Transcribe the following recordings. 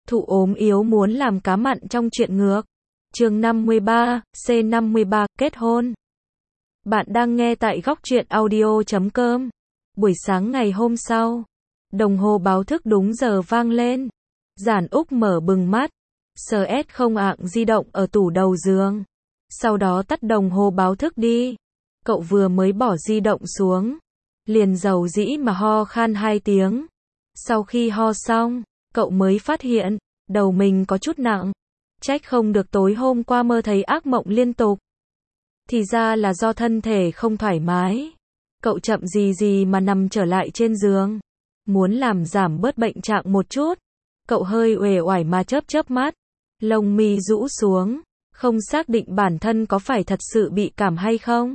Thụ ốm yếu muốn làm cá mặn trong chuyện ngược. Chương 53, C53, kết hôn. Bạn đang nghe tại góc truyện audio.com. Buổi sáng ngày hôm sau, đồng hồ báo thức đúng giờ vang lên. Giản Úc mở bừng mắt, CS không ạng di động ở tủ đầu giường. Sau đó tắt đồng hồ báo thức đi. Cậu vừa mới bỏ di động xuống, liền dầu dĩ mà ho khan 2 tiếng. Sau khi ho xong, cậu mới phát hiện, đầu mình có chút nặng. Trách không được tối hôm qua mơ thấy ác mộng liên tục. Thì ra là do thân thể không thoải mái. Cậu chậm gì mà nằm trở lại trên giường. Muốn làm giảm bớt bệnh trạng một chút. Cậu hơi uể oải mà chớp mắt. Lông mi rũ xuống. Không xác định bản thân có phải thật sự bị cảm hay không.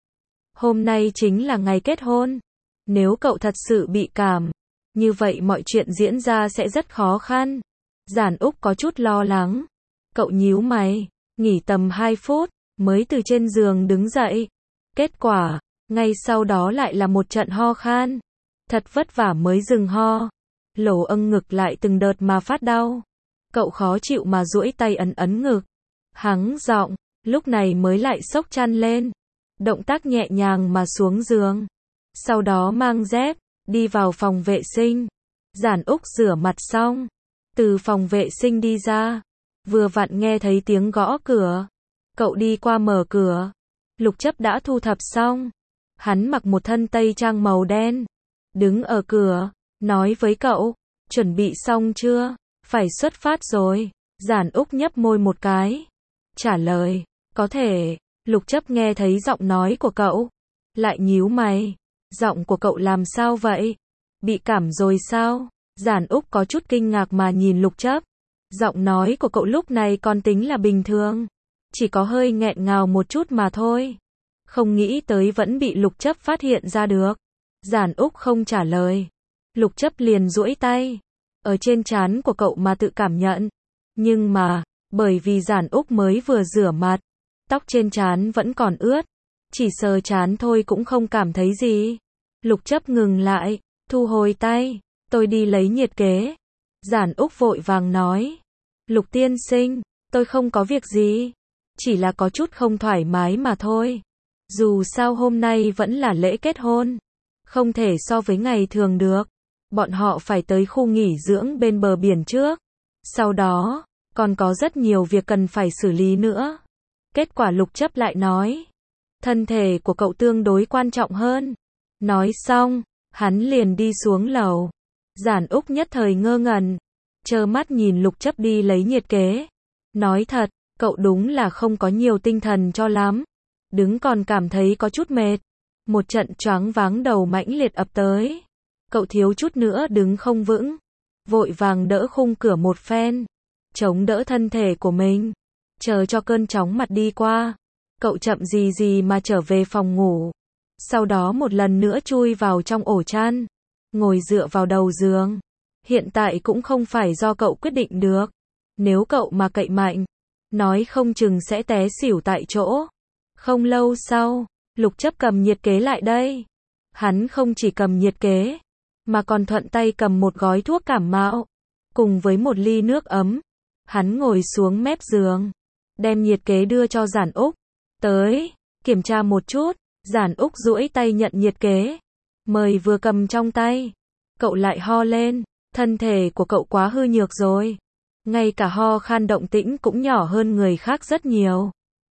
Hôm nay chính là ngày kết hôn. Nếu cậu thật sự bị cảm, như vậy mọi chuyện diễn ra sẽ rất khó khăn. Giản Úc có chút lo lắng. Cậu nhíu mày, nghỉ tầm 2 phút, mới từ trên giường đứng dậy. Kết quả, ngay sau đó lại là một trận ho khan. Thật vất vả mới dừng ho. Lỗ ngực lại từng đợt mà phát đau. Cậu khó chịu mà duỗi tay ấn ngực. Hắng giọng, lúc này mới lại xốc chăn lên. Động tác nhẹ nhàng mà xuống giường. Sau đó mang dép, đi vào phòng vệ sinh. Giản Úc rửa mặt xong, từ phòng vệ sinh đi ra. Vừa vặn nghe thấy tiếng gõ cửa. Cậu đi qua mở cửa. Lục Chấp đã thu thập xong. Hắn mặc một thân tây trang màu đen. Đứng ở cửa, nói với cậu, chuẩn bị xong chưa? Phải xuất phát rồi. Giản Úc nhấp môi một cái. Trả lời, có thể. Lục Chấp nghe thấy giọng nói của cậu. Lại nhíu mày. Giọng của cậu làm sao vậy? Bị cảm rồi sao? Giản Úc có chút kinh ngạc mà nhìn Lục Chấp. Giọng nói của cậu lúc này còn tính là bình thường. Chỉ có hơi nghẹn ngào một chút mà thôi. Không nghĩ tới vẫn bị Lục Chấp phát hiện ra được. Giản Úc không trả lời. Lục Chấp liền duỗi tay. Ở trên trán của cậu mà tự cảm nhận. Nhưng mà, bởi vì Giản Úc mới vừa rửa mặt. Tóc trên trán vẫn còn ướt. Chỉ sờ trán thôi cũng không cảm thấy gì. Lục Chấp ngừng lại, thu hồi tay. Tôi đi lấy nhiệt kế. Giản Úc vội vàng nói. Lục tiên sinh, tôi không có việc gì. Chỉ là có chút không thoải mái mà thôi. Dù sao hôm nay vẫn là lễ kết hôn. Không thể so với ngày thường được. Bọn họ phải tới khu nghỉ dưỡng bên bờ biển trước. Sau đó, còn có rất nhiều việc cần phải xử lý nữa. Kết quả Lục Chấp lại nói. Thân thể của cậu tương đối quan trọng hơn. Nói xong, hắn liền đi xuống lầu. Giản Úc nhất thời ngơ ngẩn. Trơ mắt nhìn Lục Chấp đi lấy nhiệt kế. Nói thật, cậu đúng là không có nhiều tinh thần cho lắm. Đứng còn cảm thấy có chút mệt. Một trận choáng váng đầu mãnh liệt ập tới. Cậu thiếu chút nữa đứng không vững. Vội vàng đỡ khung cửa một phen. Chống đỡ thân thể của mình. Chờ cho cơn chóng mặt đi qua. Cậu chậm gì mà trở về phòng ngủ. Sau đó một lần nữa chui vào trong ổ chăn. Ngồi dựa vào đầu giường. Hiện tại cũng không phải do cậu quyết định được. Nếu cậu mà cậy mạnh, nói không chừng sẽ té xỉu tại chỗ. Không lâu sau, Lục Chấp cầm nhiệt kế lại đây. Hắn không chỉ cầm nhiệt kế, mà còn thuận tay cầm một gói thuốc cảm mạo, cùng với một ly nước ấm. Hắn ngồi xuống mép giường, đem nhiệt kế đưa cho Giản Úc. Tới, kiểm tra một chút. Giản Úc duỗi tay nhận nhiệt kế. Mời vừa cầm trong tay. Cậu lại ho lên. Thân thể của cậu quá hư nhược rồi. Ngay cả ho khan động tĩnh cũng nhỏ hơn người khác rất nhiều.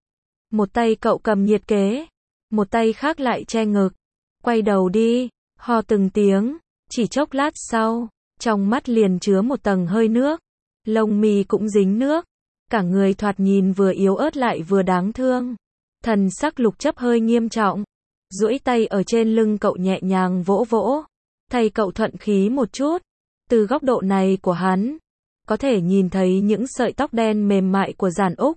Một tay cậu cầm nhiệt kế. Một tay khác lại che ngực. Quay đầu đi. Ho từng tiếng. Chỉ chốc lát sau. Trong mắt liền chứa một tầng hơi nước. Lông mi cũng dính nước. Cả người thoạt nhìn vừa yếu ớt lại vừa đáng thương. Thần sắc Lục Chấp hơi nghiêm trọng. Duỗi tay ở trên lưng cậu nhẹ nhàng vỗ vỗ. Thay cậu thuận khí một chút. Từ góc độ này của hắn, có thể nhìn thấy những sợi tóc đen mềm mại của Giản Úc.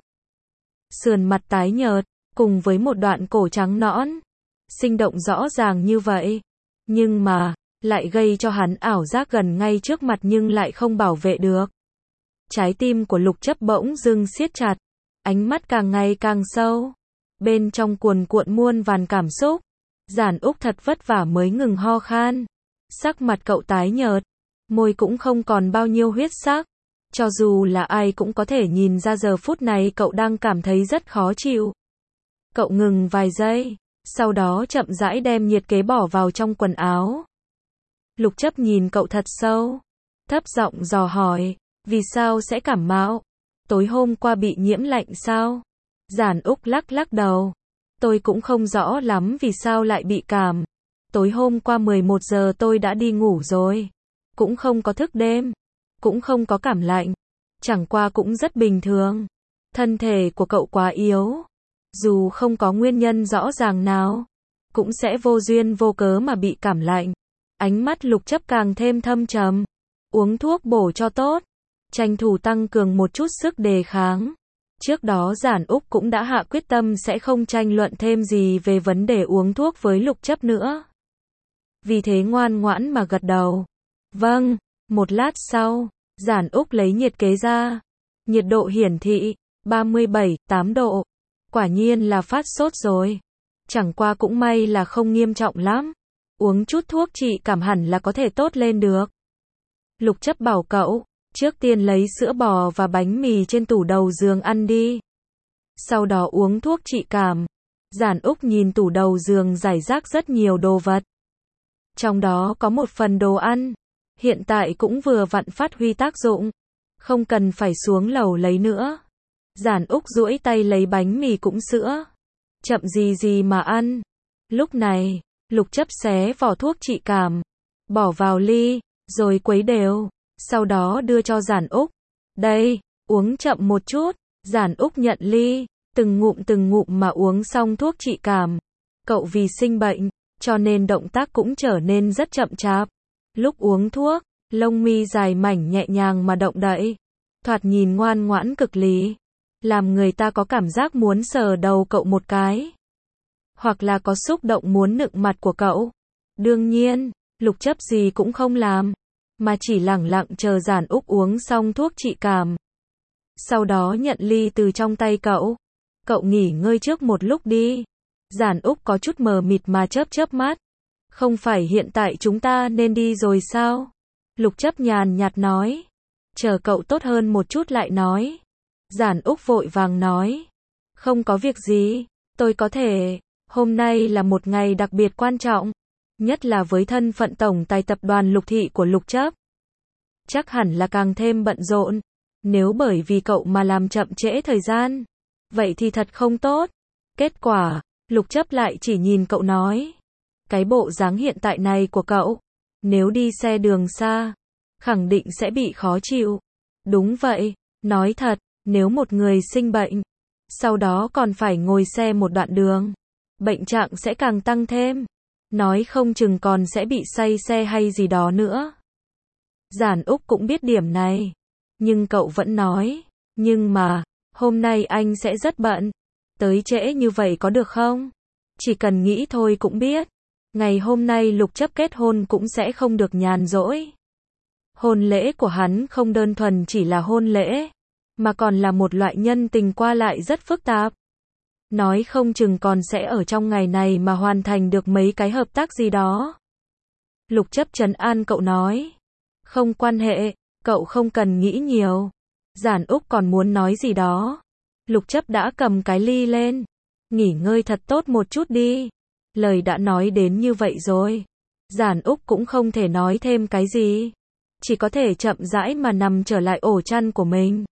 Sườn mặt tái nhợt, cùng với một đoạn cổ trắng nõn. Sinh động rõ ràng như vậy. Nhưng mà, lại gây cho hắn ảo giác gần ngay trước mặt nhưng lại không bảo vệ được. Trái tim của Lục Chấp bỗng dưng siết chặt. Ánh mắt càng ngày càng sâu. Bên trong cuồn cuộn muôn vàn cảm xúc. Giản Úc thật vất vả mới ngừng ho khan. Sắc mặt cậu tái nhợt. Môi cũng không còn bao nhiêu huyết sắc. Cho dù là ai cũng có thể nhìn ra giờ phút này cậu đang cảm thấy rất khó chịu. Cậu ngừng vài giây, sau đó chậm rãi đem nhiệt kế bỏ vào trong quần áo. Lục Chấp nhìn cậu thật sâu, thấp giọng dò hỏi, vì sao sẽ cảm mạo? Tối hôm qua bị nhiễm lạnh sao? Giản Úc lắc lắc đầu. Tôi cũng không rõ lắm vì sao lại bị cảm. Tối hôm qua 11 giờ tôi đã đi ngủ rồi. Cũng không có thức đêm. Cũng không có cảm lạnh. Chẳng qua cũng rất bình thường. Thân thể của cậu quá yếu. Dù không có nguyên nhân rõ ràng nào, cũng sẽ vô duyên vô cớ mà bị cảm lạnh. Ánh mắt Lục Chấp càng thêm thâm trầm. Uống thuốc bổ cho tốt. Tranh thủ tăng cường một chút sức đề kháng. Trước đó Giản Úc cũng đã hạ quyết tâm sẽ không tranh luận thêm gì về vấn đề uống thuốc với Lục Chấp nữa. Vì thế ngoan ngoãn mà gật đầu. Vâng, một lát sau, Giản Úc lấy nhiệt kế ra. Nhiệt độ hiển thị, 37,8 độ. Quả nhiên là phát sốt rồi. Chẳng qua cũng may là không nghiêm trọng lắm. Uống chút thuốc trị cảm hẳn là có thể tốt lên được. Lục Chấp bảo cậu, trước tiên lấy sữa bò và bánh mì trên tủ đầu giường ăn đi. Sau đó uống thuốc trị cảm. Giản Úc nhìn tủ đầu giường rải rác rất nhiều đồ vật. Trong đó có một phần đồ ăn. Hiện tại cũng vừa vặn phát huy tác dụng. Không cần phải xuống lầu lấy nữa. Giản Úc duỗi tay lấy bánh mì cũng sữa. Chậm gì gì mà ăn. Lúc này, Lục Chấp xé vỏ thuốc trị cảm. Bỏ vào ly, rồi quấy đều. Sau đó đưa cho Giản Úc. Đây, uống chậm một chút. Giản Úc nhận ly, từng ngụm mà uống xong thuốc trị cảm. Cậu vì sinh bệnh, cho nên động tác cũng trở nên rất chậm chạp. Lúc uống thuốc, lông mi dài mảnh nhẹ nhàng mà động đậy. Thoạt nhìn ngoan ngoãn cực lý. Làm người ta có cảm giác muốn sờ đầu cậu một cái. Hoặc là có xúc động muốn nựng mặt của cậu. Đương nhiên, Lục Chấp gì cũng không làm. Mà chỉ lẳng lặng chờ Giản Úc uống xong thuốc trị cảm. Sau đó nhận ly từ trong tay cậu. Cậu nghỉ ngơi trước một lúc đi. Giản Úc có chút mờ mịt mà chớp chớp mắt. Không phải hiện tại chúng ta nên đi rồi sao? Lục Chấp nhàn nhạt nói. Chờ cậu tốt hơn một chút lại nói. Giản Úc vội vàng nói. Không có việc gì, tôi có thể. Hôm nay là một ngày đặc biệt quan trọng. Nhất là với thân phận tổng tài tập đoàn Lục Thị của Lục Chấp. Chắc hẳn là càng thêm bận rộn. Nếu bởi vì cậu mà làm chậm trễ thời gian, vậy thì thật không tốt. Kết quả, Lục Chấp lại chỉ nhìn cậu nói. Cái bộ dáng hiện tại này của cậu, nếu đi xe đường xa, khẳng định sẽ bị khó chịu. Đúng vậy, nói thật, nếu một người sinh bệnh, sau đó còn phải ngồi xe một đoạn đường, bệnh trạng sẽ càng tăng thêm. Nói không chừng còn sẽ bị say xe hay gì đó nữa. Giản Úc cũng biết điểm này. Nhưng cậu vẫn nói. Nhưng mà, hôm nay anh sẽ rất bận. Tới trễ như vậy có được không? Chỉ cần nghĩ thôi cũng biết. Ngày hôm nay Lục Chấp kết hôn cũng sẽ không được nhàn rỗi. Hôn lễ của hắn không đơn thuần chỉ là hôn lễ, mà còn là một loại nhân tình qua lại rất phức tạp. Nói không chừng còn sẽ ở trong ngày này mà hoàn thành được mấy cái hợp tác gì đó. Lục Chấp trấn an cậu nói. Không quan hệ, cậu không cần nghĩ nhiều. Giản Úc còn muốn nói gì đó. Lục Chấp đã cầm cái ly lên. Nghỉ ngơi thật tốt một chút đi. Lời đã nói đến như vậy rồi. Giản Úc cũng không thể nói thêm cái gì. Chỉ có thể chậm rãi mà nằm trở lại ổ chăn của mình.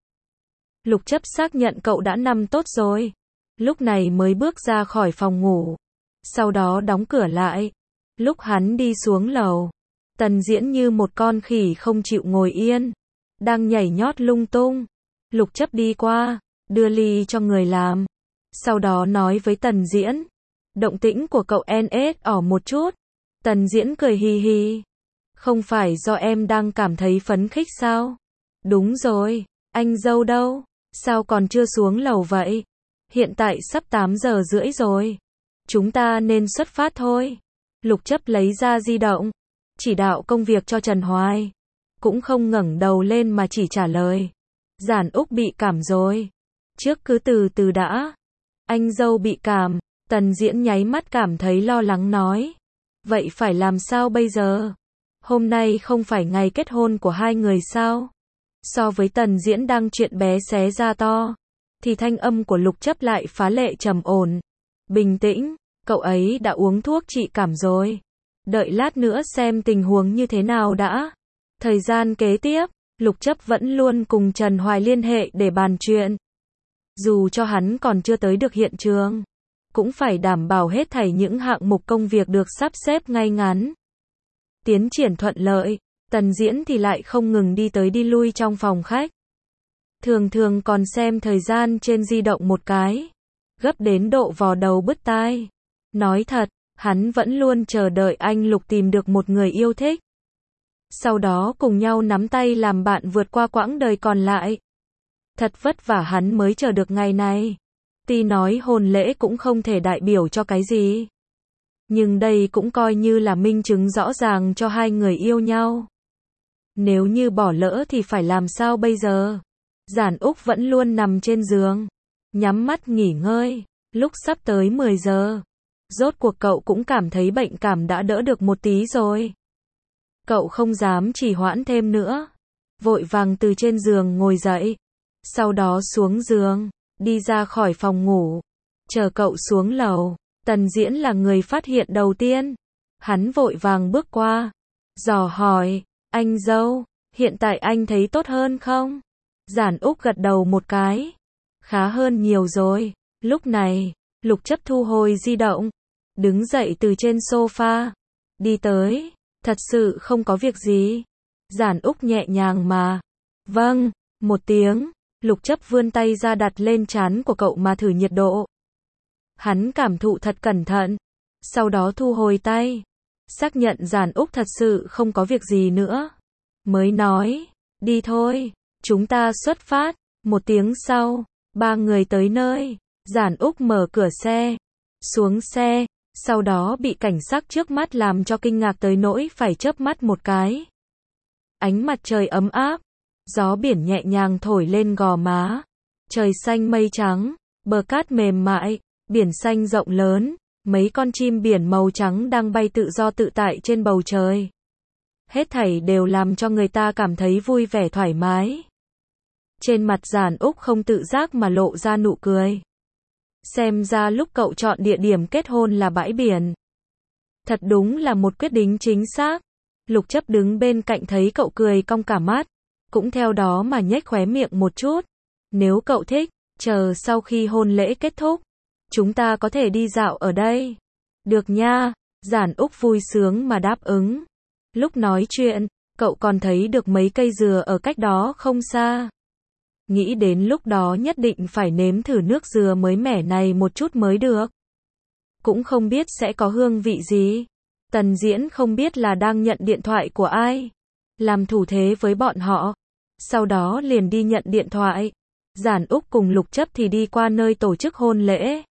Lục Chấp xác nhận cậu đã nằm tốt rồi. Lúc này mới bước ra khỏi phòng ngủ. Sau đó đóng cửa lại. Lúc hắn đi xuống lầu, Tần Diễn như một con khỉ không chịu ngồi yên. Đang nhảy nhót lung tung. Lục Chấp đi qua, đưa ly cho người làm. Sau đó nói với Tần Diễn. Động tĩnh của cậu NS một chút. Tần Diễn cười hì hì. Không phải do em đang cảm thấy phấn khích sao? Đúng rồi, anh dâu đâu? Sao còn chưa xuống lầu vậy? Hiện tại sắp 8 giờ rưỡi rồi. Chúng ta nên xuất phát thôi. Lục Chấp lấy ra di động. Chỉ đạo công việc cho Trần Hoài. Cũng không ngẩng đầu lên mà chỉ trả lời. Giản Úc bị cảm rồi. Trước cứ từ từ đã. Anh dâu bị cảm. Tần Diễn nháy mắt cảm thấy lo lắng nói. Vậy phải làm sao bây giờ? Hôm nay không phải ngày kết hôn của hai người sao? So với Tần Diễn đang chuyện bé xé ra to, thì thanh âm của Lục Chấp lại phá lệ trầm ổn. Bình tĩnh, cậu ấy đã uống thuốc trị cảm rồi. Đợi lát nữa xem tình huống như thế nào đã. Thời gian kế tiếp, Lục Chấp vẫn luôn cùng Trần Hoài liên hệ để bàn chuyện. Dù cho hắn còn chưa tới được hiện trường, cũng phải đảm bảo hết thảy những hạng mục công việc được sắp xếp ngay ngắn. Tiến triển thuận lợi, Tần Diễn thì lại không ngừng đi tới đi lui trong phòng khách. Thường thường còn xem thời gian trên di động một cái, gấp đến độ vò đầu bứt tai. Nói thật, hắn vẫn luôn chờ đợi anh Lục tìm được một người yêu thích. Sau đó cùng nhau nắm tay làm bạn vượt qua quãng đời còn lại. Thật vất vả hắn mới chờ được ngày này. Tuy nói hôn lễ cũng không thể đại biểu cho cái gì, nhưng đây cũng coi như là minh chứng rõ ràng cho hai người yêu nhau. Nếu như bỏ lỡ thì phải làm sao bây giờ? Giản Úc vẫn luôn nằm trên giường, nhắm mắt nghỉ ngơi. Lúc sắp tới 10 giờ, rốt cuộc cậu cũng cảm thấy bệnh cảm đã đỡ được một tí rồi. Cậu không dám trì hoãn thêm nữa, vội vàng từ trên giường ngồi dậy, sau đó xuống giường, đi ra khỏi phòng ngủ. Chờ cậu xuống lầu, Tần Diễn là người phát hiện đầu tiên. Hắn vội vàng bước qua, dò hỏi, anh dâu, hiện tại anh thấy tốt hơn không? Giản Úc gật đầu một cái, khá hơn nhiều rồi. Lúc này, Lục Chấp thu hồi di động, đứng dậy từ trên sofa, đi tới, thật sự không có việc gì. Giản Úc nhẹ nhàng mà, vâng, một tiếng. Lục Chấp vươn tay ra đặt lên trán của cậu mà thử nhiệt độ. Hắn cảm thụ thật cẩn thận, sau đó thu hồi tay, xác nhận Giản Úc thật sự không có việc gì nữa, mới nói, đi thôi, chúng ta xuất phát. Một tiếng sau, ba người tới nơi. Giản Úc mở cửa xe, xuống xe, sau đó bị cảnh sắc trước mắt làm cho kinh ngạc tới nỗi phải chớp mắt một cái. Ánh mặt trời ấm áp, gió biển nhẹ nhàng thổi lên gò má, trời xanh mây trắng, bờ cát mềm mại, biển xanh rộng lớn, mấy con chim biển màu trắng đang bay tự do tự tại trên bầu trời. Hết thảy đều làm cho người ta cảm thấy vui vẻ thoải mái. Trên mặt Giản Úc không tự giác mà lộ ra nụ cười. Xem ra lúc cậu chọn địa điểm kết hôn là bãi biển, thật đúng là một quyết định chính xác. Lục Chấp đứng bên cạnh thấy cậu cười cong cả mắt, cũng theo đó mà nhếch khóe miệng một chút. Nếu cậu thích, chờ sau khi hôn lễ kết thúc, chúng ta có thể đi dạo ở đây. Được nha, Giản Úc vui sướng mà đáp ứng. Lúc nói chuyện, cậu còn thấy được mấy cây dừa ở cách đó không xa. Nghĩ đến lúc đó nhất định phải nếm thử nước dừa mới mẻ này một chút mới được. Cũng không biết sẽ có hương vị gì. Tần Diễn không biết là đang nhận điện thoại của ai, làm thủ thế với bọn họ, sau đó liền đi nhận điện thoại. Giản Úc cùng Lục Chấp thì đi qua nơi tổ chức hôn lễ.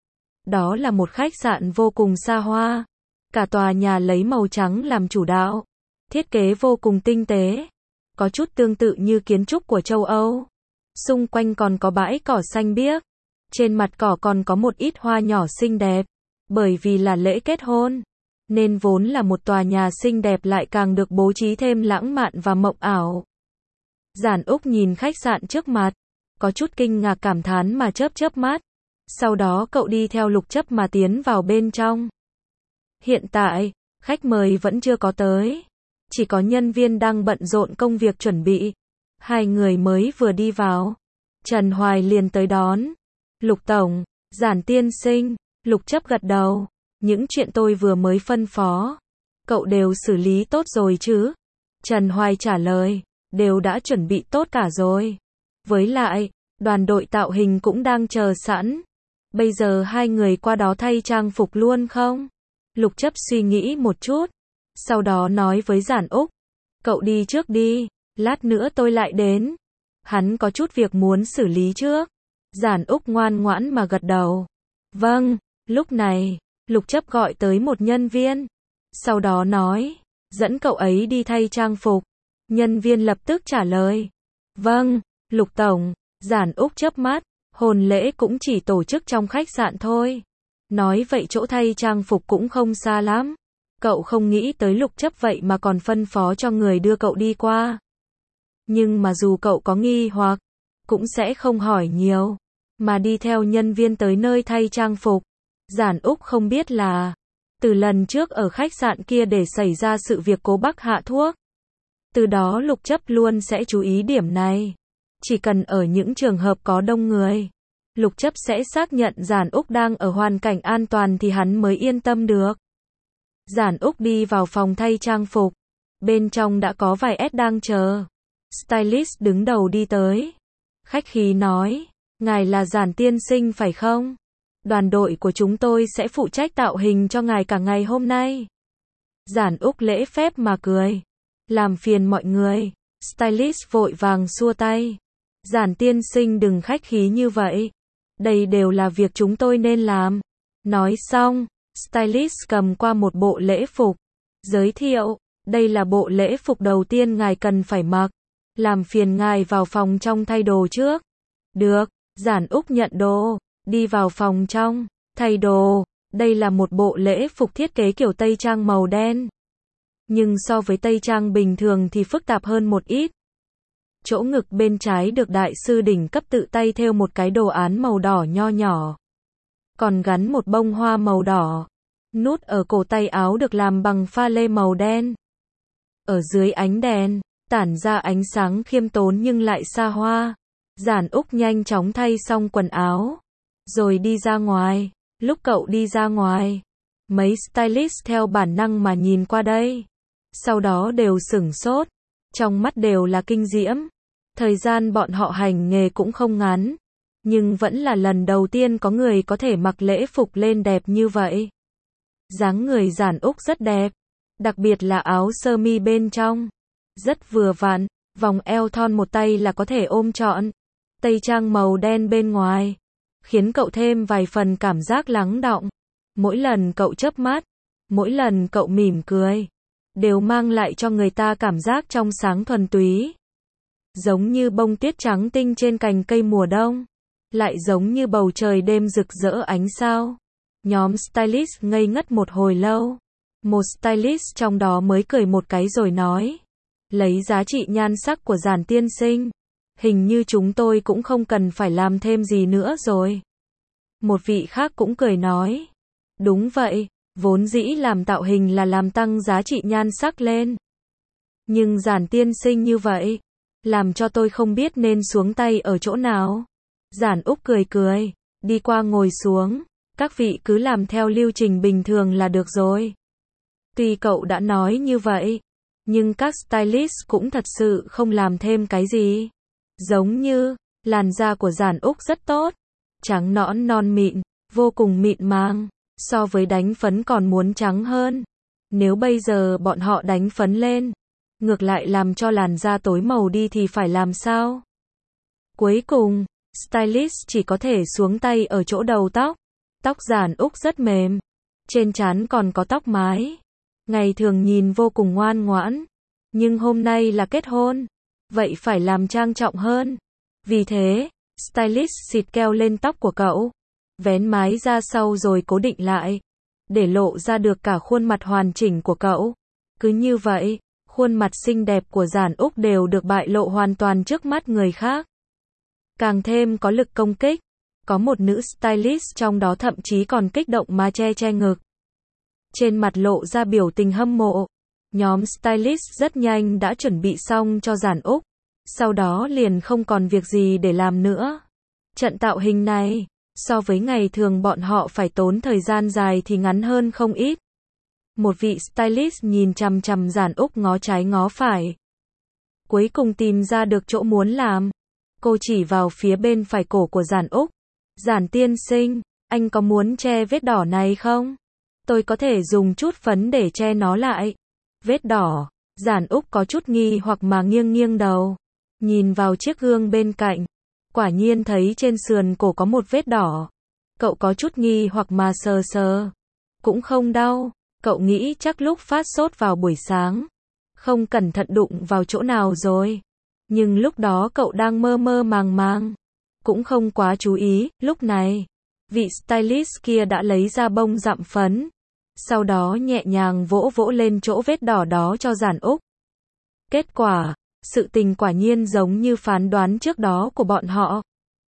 Đó là một khách sạn vô cùng xa hoa, cả tòa nhà lấy màu trắng làm chủ đạo, thiết kế vô cùng tinh tế, có chút tương tự như kiến trúc của châu Âu. Xung quanh còn có bãi cỏ xanh biếc, trên mặt cỏ còn có một ít hoa nhỏ xinh đẹp. Bởi vì là lễ kết hôn, nên vốn là một tòa nhà xinh đẹp lại càng được bố trí thêm lãng mạn và mộng ảo. Giản Úc nhìn khách sạn trước mặt, có chút kinh ngạc cảm thán mà chớp chớp mắt. Sau đó cậu đi theo Lục Chấp mà tiến vào bên trong. Hiện tại, khách mời vẫn chưa có tới, chỉ có nhân viên đang bận rộn công việc chuẩn bị. Hai người mới vừa đi vào, Trần Hoài liền tới đón. Lục tổng, Giản tiên sinh. Lục Chấp gật đầu. Những chuyện tôi vừa mới phân phó, cậu đều xử lý tốt rồi chứ? Trần Hoài trả lời, đều đã chuẩn bị tốt cả rồi. Với lại, đoàn đội tạo hình cũng đang chờ sẵn. Bây giờ hai người qua đó thay trang phục luôn không? Lục Chấp suy nghĩ một chút, sau đó nói với Giản Úc, cậu đi trước đi, lát nữa tôi lại đến. Hắn có chút việc muốn xử lý trước. Giản Úc ngoan ngoãn mà gật đầu. Vâng. Lúc này, Lục Chấp gọi tới một nhân viên, sau đó nói, dẫn cậu ấy đi thay trang phục. Nhân viên lập tức trả lời, vâng, Lục tổng. Giản Úc chớp mắt, hôn lễ cũng chỉ tổ chức trong khách sạn thôi. Nói vậy chỗ thay trang phục cũng không xa lắm. Cậu không nghĩ tới Lục Chấp vậy mà còn phân phó cho người đưa cậu đi qua. Nhưng mà dù cậu có nghi hoặc, cũng sẽ không hỏi nhiều, mà đi theo nhân viên tới nơi thay trang phục. Giản Úc không biết là, từ lần trước ở khách sạn kia để xảy ra sự việc cố Bắc hạ thuốc. Từ đó Lục Chấp luôn sẽ chú ý điểm này. Chỉ cần ở những trường hợp có đông người, Lục Chấp sẽ xác nhận Giản Úc đang ở hoàn cảnh an toàn thì hắn mới yên tâm được. Giản Úc đi vào phòng thay trang phục. Bên trong đã có vài S đang chờ. Stylist đứng đầu đi tới. Khách khí nói, ngài là Giản tiên sinh phải không? Đoàn đội của chúng tôi sẽ phụ trách tạo hình cho ngài cả ngày hôm nay. Giản Úc lễ phép mà cười. Làm phiền mọi người. Stylist vội vàng xua tay. Giản tiên sinh đừng khách khí như vậy. Đây đều là việc chúng tôi nên làm. Nói xong, stylist cầm qua một bộ lễ phục. Giới thiệu, đây là bộ lễ phục đầu tiên ngài cần phải mặc. Làm phiền ngài vào phòng trong thay đồ trước. Được, Giản Úc nhận đồ, đi vào phòng trong, thay đồ. Đây là một bộ lễ phục thiết kế kiểu tây trang màu đen. Nhưng so với tây trang bình thường thì phức tạp hơn một ít. Chỗ ngực bên trái được đại sư đỉnh cấp tự tay thêu một cái đồ án màu đỏ nho nhỏ. Còn gắn một bông hoa màu đỏ. Nút ở cổ tay áo được làm bằng pha lê màu đen. Ở dưới ánh đèn, tản ra ánh sáng khiêm tốn nhưng lại xa hoa. Giản Úc nhanh chóng thay xong quần áo, rồi đi ra ngoài. Lúc cậu đi ra ngoài, mấy stylist theo bản năng mà nhìn qua đây. Sau đó đều sửng sốt, trong mắt đều là kinh diễm. Thời gian bọn họ hành nghề cũng không ngắn, nhưng vẫn là lần đầu tiên có người có thể mặc lễ phục lên đẹp như vậy. Dáng người Giản Úc rất đẹp, đặc biệt là áo sơ mi bên trong, rất vừa vặn, vòng eo thon một tay là có thể ôm trọn. Tây trang màu đen bên ngoài, khiến cậu thêm vài phần cảm giác lắng đọng. Mỗi lần cậu chớp mắt, mỗi lần cậu mỉm cười, đều mang lại cho người ta cảm giác trong sáng thuần túy. Giống như bông tuyết trắng tinh trên cành cây mùa đông, lại giống như bầu trời đêm rực rỡ ánh sao. Nhóm stylist ngây ngất một hồi lâu. Một stylist trong đó mới cười một cái rồi nói, lấy giá trị nhan sắc của Giản tiên sinh, hình như chúng tôi cũng không cần phải làm thêm gì nữa rồi. Một vị khác cũng cười nói, đúng vậy, vốn dĩ làm tạo hình là làm tăng giá trị nhan sắc lên. Nhưng Giản tiên sinh như vậy, làm cho tôi không biết nên xuống tay ở chỗ nào. Giản Úc cười cười, đi qua ngồi xuống, các vị cứ làm theo lưu trình bình thường là được rồi. Tuy cậu đã nói như vậy, nhưng các stylist cũng thật sự không làm thêm cái gì. Giống như, làn da của Giản Úc rất tốt, trắng nõn non mịn, vô cùng mịn màng, so với đánh phấn còn muốn trắng hơn. Nếu bây giờ bọn họ đánh phấn lên, ngược lại làm cho làn da tối màu đi thì phải làm sao? Cuối cùng, stylist chỉ có thể xuống tay ở chỗ đầu tóc. Tóc Giản Úc rất mềm, trên trán còn có tóc mái. Ngày thường nhìn vô cùng ngoan ngoãn, nhưng hôm nay là kết hôn, vậy phải làm trang trọng hơn. Vì thế, stylist xịt keo lên tóc của cậu, vén mái ra sau rồi cố định lại, để lộ ra được cả khuôn mặt hoàn chỉnh của cậu. Cứ như vậy, khuôn mặt xinh đẹp của Giản Úc đều được bại lộ hoàn toàn trước mắt người khác. Càng thêm có lực công kích, có một nữ stylist trong đó thậm chí còn kích động mà che ngực. Trên mặt lộ ra biểu tình hâm mộ. Nhóm stylist rất nhanh đã chuẩn bị xong cho Giản Úc, sau đó liền không còn việc gì để làm nữa. Trận tạo hình này, so với ngày thường bọn họ phải tốn thời gian dài thì ngắn hơn không ít. Một vị stylist nhìn chằm chằm Giản Úc ngó trái ngó phải. Cuối cùng tìm ra được chỗ muốn làm. Cô chỉ vào phía bên phải cổ của Giản Úc. Giản tiên sinh, anh có muốn che vết đỏ này không? Tôi có thể dùng chút phấn để che nó lại. Vết đỏ. Giản Úc có chút nghi hoặc mà nghiêng đầu. Nhìn vào chiếc gương bên cạnh. Quả nhiên thấy trên sườn cổ có một vết đỏ. Cậu có chút nghi hoặc mà sờ. Cũng không đau. Cậu nghĩ chắc lúc phát sốt vào buổi sáng, không cẩn thận đụng vào chỗ nào rồi. Nhưng lúc đó cậu đang mơ màng, cũng không quá chú ý. Lúc này, vị stylist kia đã lấy ra bông dặm phấn, sau đó nhẹ nhàng vỗ lên chỗ vết đỏ đó cho Giản Úc. Kết quả, Sự tình quả nhiên giống như phán đoán trước đó của bọn họ.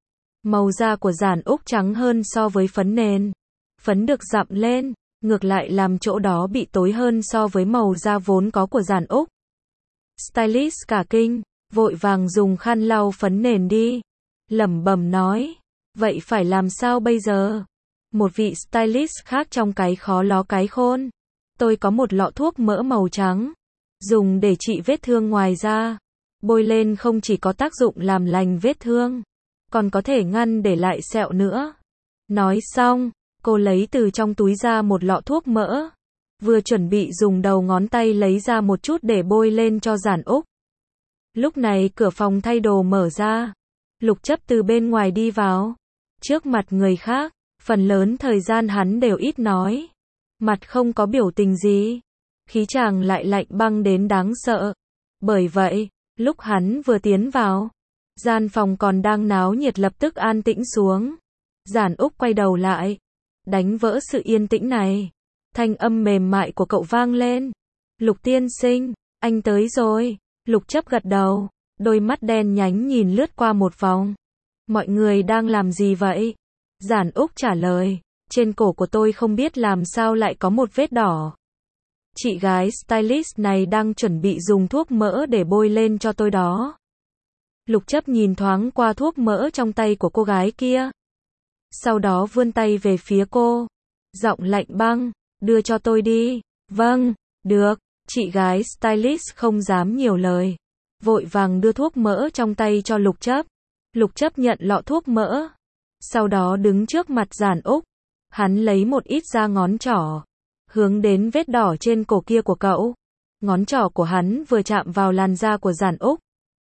Màu da của Giản Úc trắng hơn so với phấn nền. Phấn được dặm lên, ngược lại làm chỗ đó bị tối hơn so với màu da vốn có của Giản Úc. Stylist cả kinh, vội vàng dùng khăn lau phấn nền đi. Lẩm bẩm nói, vậy phải làm sao bây giờ? Một vị stylist khác trong cái khó ló cái khôn. Tôi có một lọ thuốc mỡ màu trắng, dùng để trị vết thương ngoài da. Bôi lên không chỉ có tác dụng làm lành vết thương, còn có thể ngăn để lại sẹo nữa. Nói xong, cô lấy từ trong túi ra một lọ thuốc mỡ. Vừa chuẩn bị dùng đầu ngón tay lấy ra một chút để bôi lên cho Giản Úc. Lúc này cửa phòng thay đồ mở ra. Lục Chấp từ bên ngoài đi vào. Trước mặt người khác, phần lớn thời gian hắn đều ít nói. Mặt không có biểu tình gì. Khí chàng lại lạnh băng đến đáng sợ. Bởi vậy, lúc hắn vừa tiến vào, gian phòng còn đang náo nhiệt lập tức an tĩnh xuống. Giản Úc quay đầu lại, đánh vỡ sự yên tĩnh này. Thanh âm mềm mại của cậu vang lên. Lục tiên sinh, anh tới rồi. Lục Chấp gật đầu, đôi mắt đen nhánh nhìn lướt qua một vòng. Mọi người đang làm gì vậy? Giản Úc trả lời, trên cổ của tôi không biết làm sao lại có một vết đỏ. Chị gái stylist này đang chuẩn bị dùng thuốc mỡ để bôi lên cho tôi đó. Lục Chấp nhìn thoáng qua thuốc mỡ trong tay của cô gái kia. Sau đó vươn tay về phía cô. Giọng lạnh băng, đưa cho tôi đi. Vâng, được. Chị gái stylist không dám nhiều lời. Vội vàng đưa thuốc mỡ trong tay cho Lục Chấp. Lục Chấp nhận lọ thuốc mỡ. Sau đó đứng trước mặt Giản Úc. Hắn lấy một ít ra ngón trỏ. Hướng đến vết đỏ trên cổ kia của cậu. Ngón trỏ của hắn vừa chạm vào làn da của Giản Úc.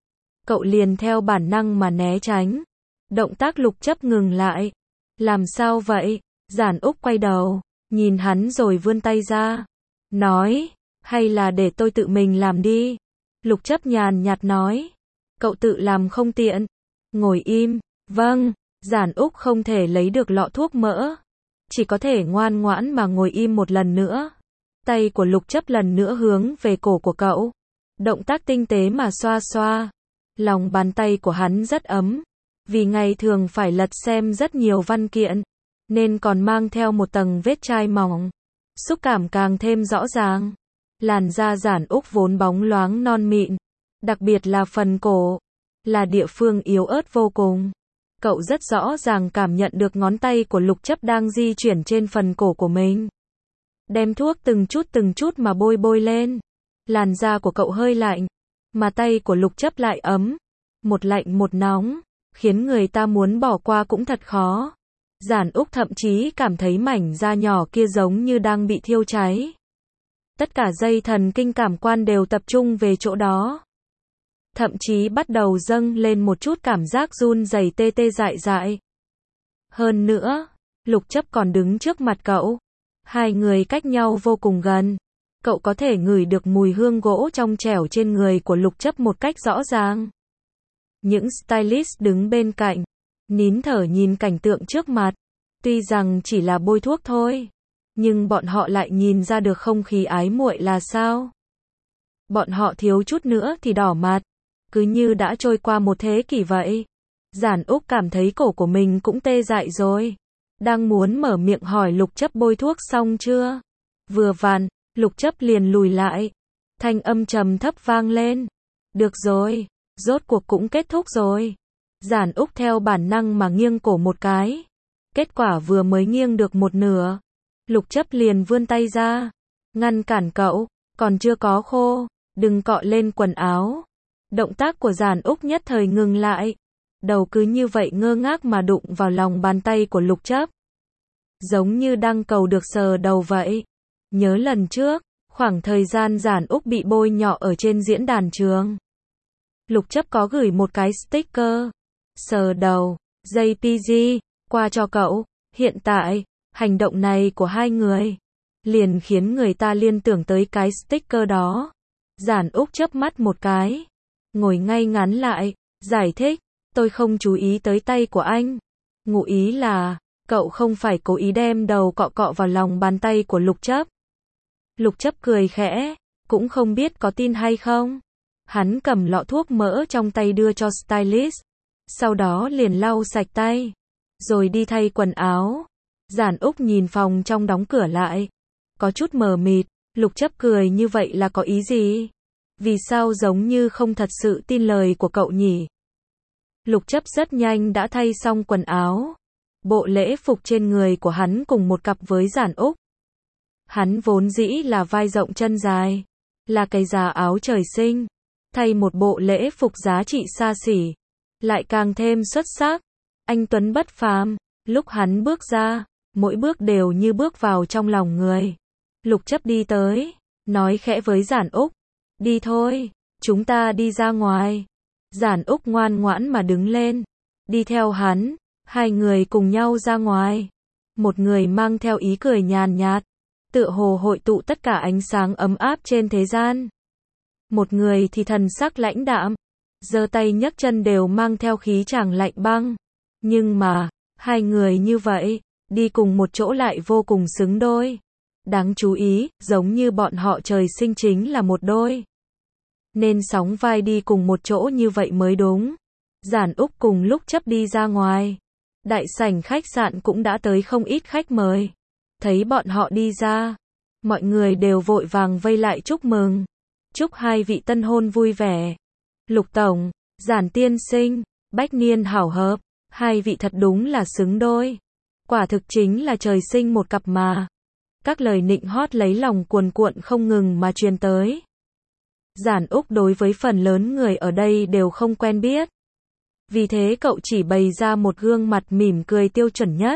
Cậu liền theo bản năng mà né tránh. Động tác Lục Chấp ngừng lại. Làm sao vậy? Giản Úc quay đầu, nhìn hắn rồi vươn tay ra. Nói, hay là để tôi tự mình làm đi. Lục Chấp nhàn nhạt nói. Cậu tự làm không tiện. Ngồi im. Vâng. Giản Úc không thể lấy được lọ thuốc mỡ. Chỉ có thể ngoan ngoãn mà ngồi im một lần nữa. Tay của Lục Chấp lần nữa hướng về cổ của cậu. Động tác tinh tế mà xoa xoa. Lòng bàn tay của hắn rất ấm. Vì ngày thường phải lật xem rất nhiều văn kiện, nên còn mang theo một tầng vết chai mỏng. Xúc cảm càng thêm rõ ràng. Làn da Giản Úc vốn bóng loáng non mịn. Đặc biệt là phần cổ. Là địa phương yếu ớt vô cùng. Cậu rất rõ ràng cảm nhận được ngón tay của Lục Chấp đang di chuyển trên phần cổ của mình. Đem thuốc từng chút mà bôi lên. Làn da của cậu hơi lạnh. Mà tay của Lục Chấp lại ấm. Một lạnh một nóng. Khiến người ta muốn bỏ qua cũng thật khó. Giản Úc thậm chí cảm thấy mảnh da nhỏ kia giống như đang bị thiêu cháy. Tất cả dây thần kinh cảm quan đều tập trung về chỗ đó. Thậm chí bắt đầu dâng lên một chút cảm giác run rẩy tê tê dại dại. Hơn nữa, Lục Chấp còn đứng trước mặt cậu. Hai người cách nhau vô cùng gần. Cậu có thể ngửi được mùi hương gỗ trong trẻo trên người của Lục Chấp một cách rõ ràng. Những stylist đứng bên cạnh, nín thở nhìn cảnh tượng trước mặt. Tuy rằng chỉ là bôi thuốc thôi, nhưng bọn họ lại nhìn ra được không khí ái muội là sao. Bọn họ thiếu chút nữa thì đỏ mặt, cứ như đã trôi qua một thế kỷ vậy. Giản Úc cảm thấy cổ của mình cũng tê dại rồi. Đang muốn mở miệng hỏi Lục Chấp bôi thuốc xong chưa. Vừa vặn, Lục Chấp liền lùi lại. Thanh âm trầm thấp vang lên. Được rồi, rốt cuộc cũng kết thúc rồi. Giản Úc theo bản năng mà nghiêng cổ một cái. Kết quả vừa mới nghiêng được một nửa. Lục Chấp liền vươn tay ra. Ngăn cản cậu, còn chưa có khô. Đừng cọ lên quần áo. Động tác của Giản Úc nhất thời ngừng lại. Đầu cứ như vậy ngơ ngác mà đụng vào lòng bàn tay của Lục Chấp. Giống như đang cầu được sờ đầu vậy. Nhớ lần trước, khoảng thời gian Giản Úc bị bôi nhọ ở trên diễn đàn trường. Lục Chấp có gửi một cái sticker sờ đầu, JPG, qua cho cậu. Hiện tại, hành động này của hai người liền khiến người ta liên tưởng tới cái sticker đó. Giản Úc chớp mắt một cái, ngồi ngay ngắn lại, giải thích, tôi không chú ý tới tay của anh. Ngụ ý là, cậu không phải cố ý đem đầu cọ cọ vào lòng bàn tay của Lục Chấp. Lục Chấp cười khẽ, cũng không biết có tin hay không. Hắn cầm lọ thuốc mỡ trong tay đưa cho stylist. Sau đó liền lau sạch tay. Rồi đi thay quần áo. Giản Úc nhìn phòng trong đóng cửa lại. Có chút mờ mịt. Lục Chấp cười như vậy là có ý gì? Vì sao giống như không thật sự tin lời của cậu nhỉ? Lục Chấp rất nhanh đã thay xong quần áo. Bộ lễ phục trên người của hắn cùng một cặp với Giản Úc. Hắn vốn dĩ là vai rộng chân dài. Là cái giá áo trời sinh. Thay một bộ lễ phục giá trị xa xỉ. Lại càng thêm xuất sắc. Anh tuấn bất phàm. Lúc hắn bước ra, mỗi bước đều như bước vào trong lòng người. Lục Chấp đi tới, nói khẽ với Giản Úc. Đi thôi, chúng ta đi ra ngoài. Giản Úc ngoan ngoãn mà đứng lên. Đi theo hắn, hai người cùng nhau ra ngoài. Một người mang theo ý cười nhàn nhạt, tựa hồ hội tụ tất cả ánh sáng ấm áp trên thế gian. Một người thì thần sắc lãnh đạm, giơ tay nhấc chân đều mang theo khí chàng lạnh băng. Nhưng mà, hai người như vậy, đi cùng một chỗ lại vô cùng xứng đôi. Đáng chú ý, giống như bọn họ trời sinh chính là một đôi. Nên sóng vai đi cùng một chỗ như vậy mới đúng. Giản Úc cùng Lục Chấp đi ra ngoài. Đại sảnh khách sạn cũng đã tới không ít khách mời. Thấy bọn họ đi ra, mọi người đều vội vàng vây lại chúc mừng. Chúc hai vị tân hôn vui vẻ. Lục Tổng, Giản tiên sinh, bách niên hảo hợp. Hai vị thật đúng là xứng đôi. Quả thực chính là trời sinh một cặp mà. Các lời nịnh hót lấy lòng cuồn cuộn không ngừng mà truyền tới. Giản Úc đối với phần lớn người ở đây đều không quen biết. Vì thế cậu chỉ bày ra một gương mặt mỉm cười tiêu chuẩn nhất.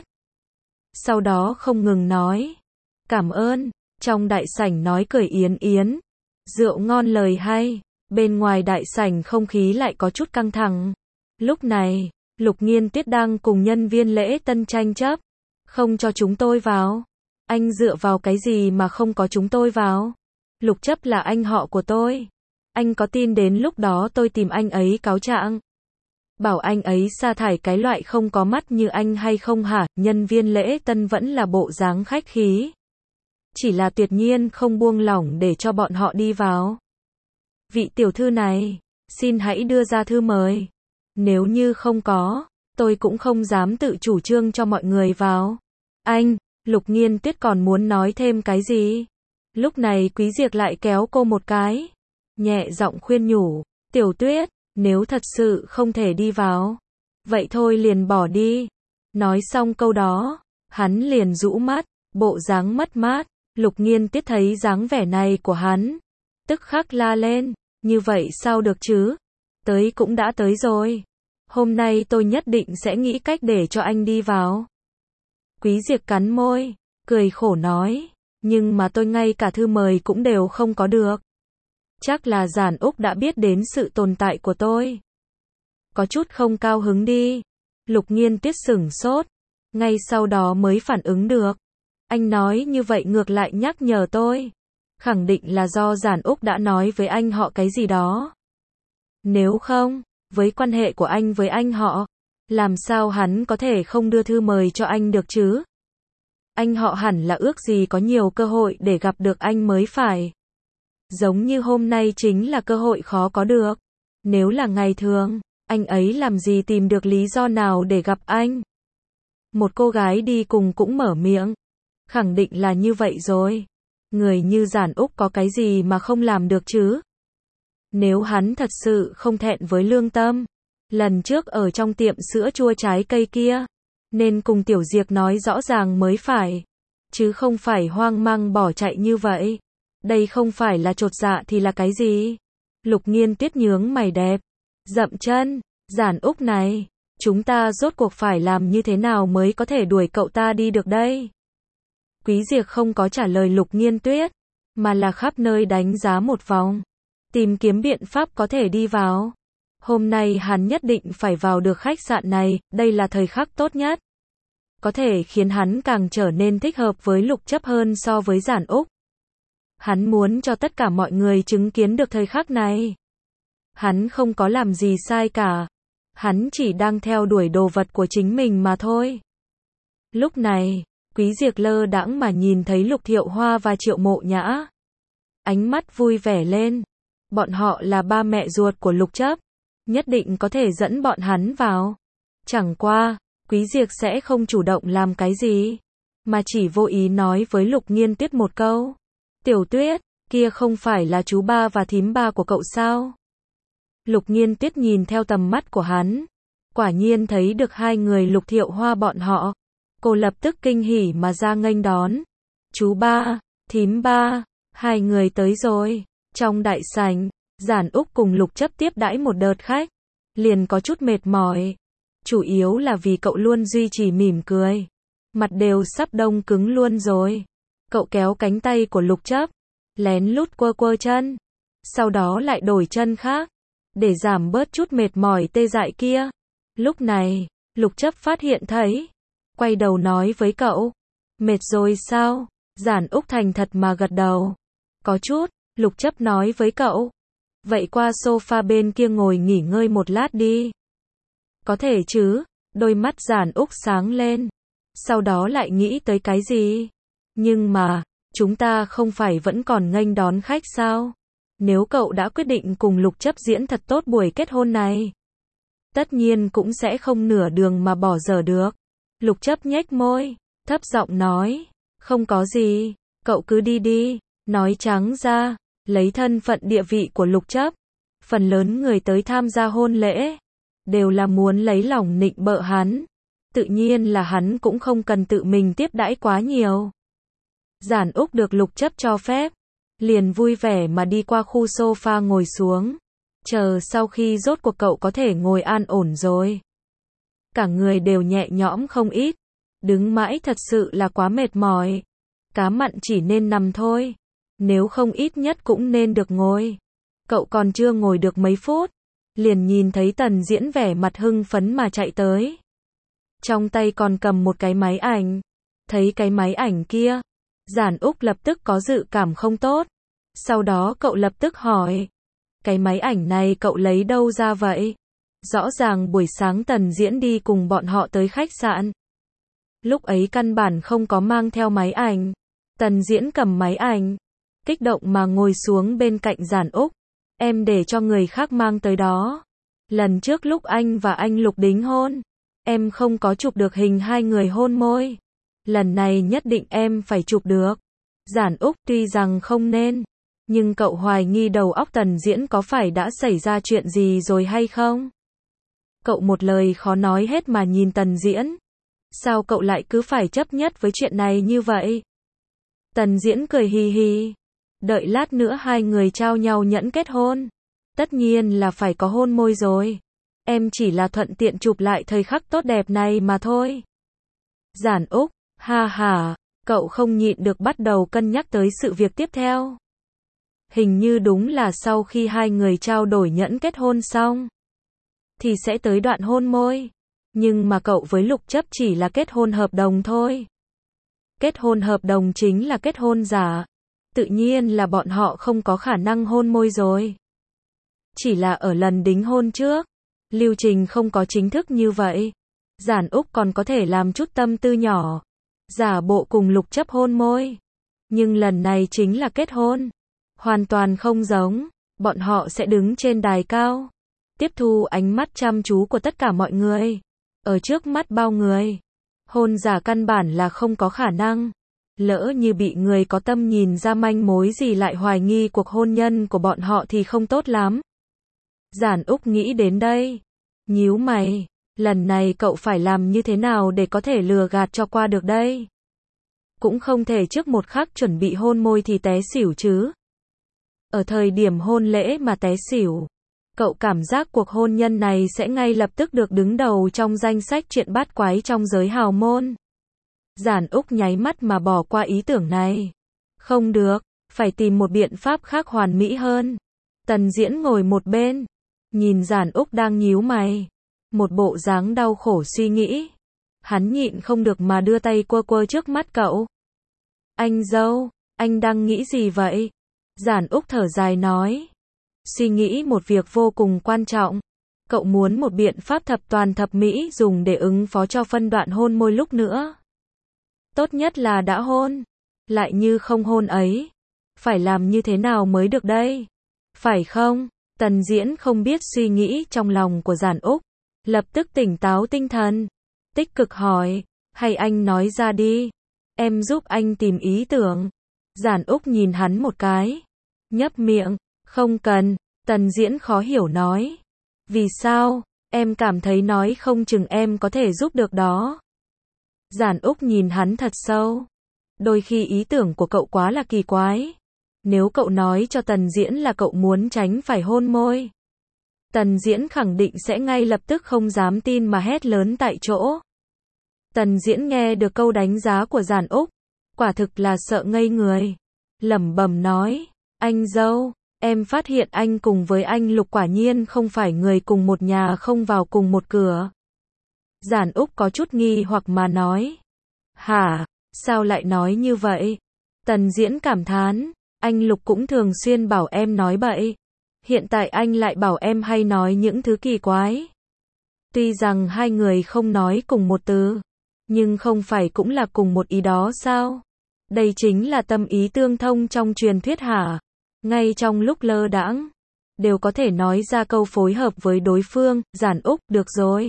Sau đó không ngừng nói. Cảm ơn. Trong đại sảnh nói cười yến yến. Rượu ngon lời hay. Bên ngoài đại sảnh không khí lại có chút căng thẳng. Lúc này, Lục Nghiên Tuyết đang cùng nhân viên lễ tân tranh chấp. Không cho chúng tôi vào. Anh dựa vào cái gì mà không có chúng tôi vào? Lục Chấp là anh họ của tôi. Anh có tin đến lúc đó tôi tìm anh ấy cáo trạng? Bảo anh ấy sa thải cái loại không có mắt như anh hay không hả? Nhân viên lễ tân vẫn là bộ dáng khách khí. Chỉ là tuyệt nhiên không buông lỏng để cho bọn họ đi vào. Vị tiểu thư này, xin hãy đưa ra thư mời. Nếu như không có, tôi cũng không dám tự chủ trương cho mọi người vào. Anh, Lục Nghiên Tuyết còn muốn nói thêm cái gì? Lúc này Quý Diệp lại kéo cô một cái. Nhẹ giọng khuyên nhủ, Tiểu Tuyết, nếu thật sự không thể đi vào, vậy thôi liền bỏ đi. Nói xong câu đó, hắn liền rũ mắt, bộ dáng mất mát. Lục Nghiên Tuyết thấy dáng vẻ này của hắn, tức khắc la lên, như vậy sao được chứ? Tới cũng đã tới rồi. Hôm nay tôi nhất định sẽ nghĩ cách để cho anh đi vào. Quý Diệp cắn môi, cười khổ nói, nhưng mà tôi ngay cả thư mời cũng đều không có được. Chắc là Giản Úc đã biết đến sự tồn tại của tôi. Có chút không cao hứng đi. Lục Nghiên Tuyết sửng sốt, ngay sau đó mới phản ứng được. Anh nói như vậy ngược lại nhắc nhở tôi. Khẳng định là do Giản Úc đã nói với anh họ cái gì đó. Nếu không, với quan hệ của anh với anh họ, làm sao hắn có thể không đưa thư mời cho anh được chứ? Anh họ hẳn là ước gì có nhiều cơ hội để gặp được anh mới phải. Giống như hôm nay chính là cơ hội khó có được. Nếu là ngày thường, anh ấy làm gì tìm được lý do nào để gặp anh? Một cô gái đi cùng cũng mở miệng. Khẳng định là như vậy rồi. Người như Giản Úc có cái gì mà không làm được chứ? Nếu hắn thật sự không thẹn với lương tâm, lần trước ở trong tiệm sữa chua trái cây kia, nên cùng Tiểu Diệp nói rõ ràng mới phải, chứ không phải hoang mang bỏ chạy như vậy. Đây không phải là chột dạ thì là cái gì? Lục Nghiên Tuyết nhướng mày đẹp, dậm chân, Giản Úc này, chúng ta rốt cuộc phải làm như thế nào mới có thể đuổi cậu ta đi được đây? Quý Diệp không có trả lời Lục Nghiên Tuyết, mà là khắp nơi đánh giá một vòng, tìm kiếm biện pháp có thể đi vào. Hôm nay hắn nhất định phải vào được khách sạn này, đây là thời khắc tốt nhất. Có thể khiến hắn càng trở nên thích hợp với Lục Chấp hơn so với Giản Úc. Hắn muốn cho tất cả mọi người chứng kiến được thời khắc này. Hắn không có làm gì sai cả. Hắn chỉ đang theo đuổi đồ vật của chính mình mà thôi. Lúc này, Quý Diệp lơ đãng mà nhìn thấy Lục Thiệu Hoa và Triệu Mộ Nhã. Ánh mắt vui vẻ lên. Bọn họ là ba mẹ ruột của Lục Chấp, nhất định có thể dẫn bọn hắn vào. Chẳng qua, Quý Diệc sẽ không chủ động làm cái gì, mà chỉ vô ý nói với Lục Nghiên Tuyết một câu. Tiểu Tuyết, kia không phải là chú ba và thím ba của cậu sao? Lục Nghiên Tuyết nhìn theo tầm mắt của hắn, quả nhiên thấy được hai người Lục Thiệu Hoa bọn họ. Cô lập tức kinh hỉ mà ra nghênh đón. Chú ba, thím ba, hai người tới rồi. Trong đại sảnh, Giản Úc cùng Lục Chấp tiếp đãi một đợt khách, liền có chút mệt mỏi. Chủ yếu là vì cậu luôn duy trì mỉm cười, mặt đều sắp đông cứng luôn rồi. Cậu kéo cánh tay của Lục Chấp, lén lút quơ quơ chân, sau đó lại đổi chân khác, để giảm bớt chút mệt mỏi tê dại kia. Lúc này, Lục Chấp phát hiện thấy, quay đầu nói với cậu, mệt rồi sao? Giản Úc thành thật mà gật đầu. Có chút. Lục Chấp nói với cậu, vậy qua sofa bên kia ngồi nghỉ ngơi một lát đi. Có thể chứ? Đôi mắt Giản Úc sáng lên, sau đó lại nghĩ tới cái gì? Nhưng mà, chúng ta không phải vẫn còn nghênh đón khách sao? Nếu cậu đã quyết định cùng Lục Chấp diễn thật tốt buổi kết hôn này, tất nhiên cũng sẽ không nửa đường mà bỏ dở được. Lục Chấp nhếch môi, thấp giọng nói, không có gì, cậu cứ đi đi. Nói trắng ra, lấy thân phận địa vị của Lục Chấp, phần lớn người tới tham gia hôn lễ, đều là muốn lấy lòng nịnh bợ hắn. Tự nhiên là hắn cũng không cần tự mình tiếp đãi quá nhiều. Giản Úc được Lục Chấp cho phép, liền vui vẻ mà đi qua khu sofa ngồi xuống. Chờ sau khi rốt cuộc cậu có thể ngồi an ổn rồi, cả người đều nhẹ nhõm không ít. Đứng mãi thật sự là quá mệt mỏi. Cá mặn chỉ nên nằm thôi, nếu không ít nhất cũng nên được ngồi. Cậu còn chưa ngồi được mấy phút, liền nhìn thấy Tần Diễn vẻ mặt hưng phấn mà chạy tới. Trong tay còn cầm một cái máy ảnh. Thấy cái máy ảnh kia, Giản Úc lập tức có dự cảm không tốt. Sau đó cậu lập tức hỏi, cái máy ảnh này cậu lấy đâu ra vậy? Rõ ràng buổi sáng Tần Diễn đi cùng bọn họ tới khách sạn, lúc ấy căn bản không có mang theo máy ảnh. Tần Diễn cầm máy ảnh, kích động mà ngồi xuống bên cạnh Giản Úc. Em để cho người khác mang tới đó. Lần trước lúc anh và anh Lục đính hôn, em không có chụp được hình hai người hôn môi. Lần này nhất định em phải chụp được. Giản Úc tuy rằng không nên, nhưng cậu hoài nghi đầu óc Tần Diễn có phải đã xảy ra chuyện gì rồi hay không? Cậu một lời khó nói hết mà nhìn Tần Diễn. Sao cậu lại cứ phải chấp nhất với chuyện này như vậy? Tần Diễn cười hì hì. Đợi lát nữa hai người trao nhau nhẫn kết hôn, tất nhiên là phải có hôn môi rồi. Em chỉ là thuận tiện chụp lại thời khắc tốt đẹp này mà thôi. Giản Úc, ha ha, cậu không nhịn được bắt đầu cân nhắc tới sự việc tiếp theo. Hình như đúng là sau khi hai người trao đổi nhẫn kết hôn xong, thì sẽ tới đoạn hôn môi. Nhưng mà cậu với Lục Chấp chỉ là kết hôn hợp đồng thôi. Kết hôn hợp đồng chính là kết hôn giả. Tự nhiên là bọn họ không có khả năng hôn môi rồi. Chỉ là ở lần đính hôn trước, lưu trình không có chính thức như vậy. Giản Úc còn có thể làm chút tâm tư nhỏ, giả bộ cùng Lục Chấp hôn môi. Nhưng lần này chính là kết hôn. Hoàn toàn không giống. Bọn họ sẽ đứng trên đài cao, tiếp thu ánh mắt chăm chú của tất cả mọi người. Ở trước mắt bao người, hôn giả căn bản là không có khả năng. Lỡ như bị người có tâm nhìn ra manh mối gì lại hoài nghi cuộc hôn nhân của bọn họ thì không tốt lắm. Giản Úc nghĩ đến đây, nhíu mày, lần này cậu phải làm như thế nào để có thể lừa gạt cho qua được đây? Cũng không thể trước một khắc chuẩn bị hôn môi thì té xỉu chứ. Ở thời điểm hôn lễ mà té xỉu, cậu cảm giác cuộc hôn nhân này sẽ ngay lập tức được đứng đầu trong danh sách chuyện bát quái trong giới hào môn. Giản Úc nháy mắt mà bỏ qua ý tưởng này. Không được, phải tìm một biện pháp khác hoàn mỹ hơn. Tần Diễn ngồi một bên, nhìn Giản Úc đang nhíu mày, một bộ dáng đau khổ suy nghĩ. Hắn nhịn không được mà đưa tay quơ quơ trước mắt cậu. Anh dâu, anh đang nghĩ gì vậy? Giản Úc thở dài nói. Suy nghĩ một việc vô cùng quan trọng. Cậu muốn một biện pháp thập toàn thập mỹ dùng để ứng phó cho phân đoạn hôn môi lúc nữa. Tốt nhất là đã hôn, lại như không hôn ấy. Phải làm như thế nào mới được đây? phải không? Tần Diễn không biết suy nghĩ trong lòng của Giản Úc, lập tức tỉnh táo tinh thần, tích cực hỏi, hay anh nói ra đi, em giúp anh tìm ý tưởng. Giản Úc nhìn hắn một cái, nhấp miệng, không cần. Tần Diễn khó hiểu nói, vì sao, em cảm thấy nói không chừng em có thể giúp được đó. Giản Úc nhìn hắn thật sâu, đôi khi ý tưởng của cậu quá là kỳ quái. Nếu cậu nói cho Tần Diễn là cậu muốn tránh phải hôn môi, Tần Diễn khẳng định sẽ ngay lập tức không dám tin mà hét lớn tại chỗ. Tần Diễn nghe được câu đánh giá của Giản Úc, quả thực là sợ ngây người, lẩm bẩm nói, anh dâu, em phát hiện anh cùng với anh Lục quả nhiên không phải người cùng một nhà không vào cùng một cửa. Giản Úc có chút nghi hoặc mà nói, hả, sao lại nói như vậy? Tần Diễn cảm thán, anh Lục cũng thường xuyên bảo em nói bậy, hiện tại anh lại bảo em hay nói những thứ kỳ quái. Tuy rằng hai người không nói cùng một từ, nhưng không phải cũng là cùng một ý đó sao? Đây chính là tâm ý tương thông trong truyền thuyết hả? Ngay trong lúc lơ đãng, đều có thể nói ra câu phối hợp với đối phương. Giản Úc, được rồi.